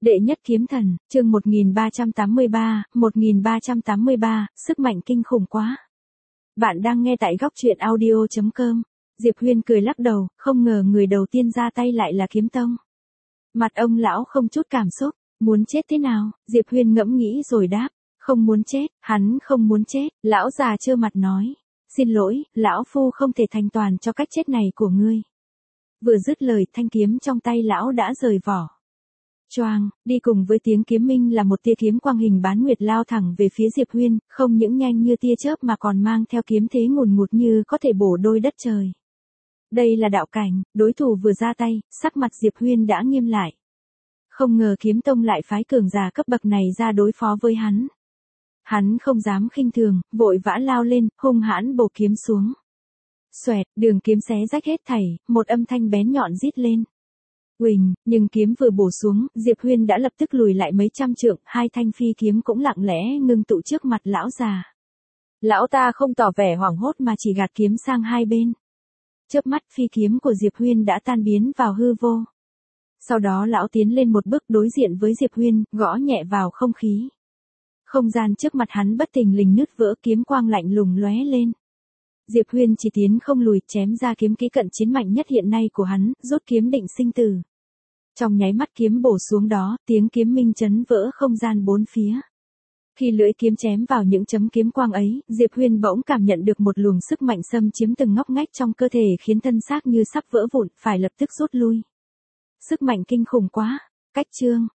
Đệ nhất kiếm thần, chương 1383, sức mạnh kinh khủng quá. Bạn đang nghe tại góc truyện audio.com. Diệp Huyên cười lắc đầu, không ngờ người đầu tiên ra tay lại là Kiếm Tông. Mặt ông lão không chút cảm xúc, muốn chết thế nào? Diệp Huyên ngẫm nghĩ rồi đáp, không muốn chết, hắn không muốn chết. Lão già trơ mặt nói, xin lỗi, lão phu không thể thành toàn cho cách chết này của ngươi. Vừa dứt lời, thanh kiếm trong tay lão đã rời vỏ. Choang, đi cùng với tiếng kiếm minh là một tia kiếm quang hình bán nguyệt lao thẳng về phía Diệp Huyên, không những nhanh như tia chớp mà còn mang theo kiếm thế ngùn ngụt như có thể bổ đôi đất trời. Đây là đạo cảnh, đối thủ vừa ra tay, sắc mặt Diệp Huyên đã nghiêm lại. Không ngờ Kiếm Tông lại phái cường giả cấp bậc này ra đối phó với hắn. Hắn không dám khinh thường, vội vã lao lên, hung hãn bổ kiếm xuống. Xoẹt, đường kiếm xé rách hết thảy, một âm thanh bén nhọn rít lên. Uỳnh, nhưng kiếm vừa bổ xuống, Diệp Huyên đã lập tức lùi lại mấy trăm trượng, hai thanh phi kiếm cũng lặng lẽ ngưng tụ trước mặt lão già. Lão ta không tỏ vẻ hoảng hốt mà chỉ gạt kiếm sang hai bên. Chớp mắt phi kiếm của Diệp Huyên đã tan biến vào hư vô. Sau đó lão tiến lên một bước đối diện với Diệp Huyên, gõ nhẹ vào không khí. Không gian trước mặt hắn bất thình lình nứt vỡ, kiếm quang lạnh lùng lóe lên. Diệp Huyên chỉ tiến không lùi, chém ra kiếm kỹ cận chiến mạnh nhất hiện nay của hắn, rút kiếm định sinh tử. Trong nháy mắt kiếm bổ xuống đó, tiếng kiếm minh chấn vỡ không gian bốn phía. Khi lưỡi kiếm chém vào những chấm kiếm quang ấy, Diệp Huyên bỗng cảm nhận được một luồng sức mạnh xâm chiếm từng ngóc ngách trong cơ thể khiến thân xác như sắp vỡ vụn, phải lập tức rút lui. Sức mạnh kinh khủng quá. Cách chương,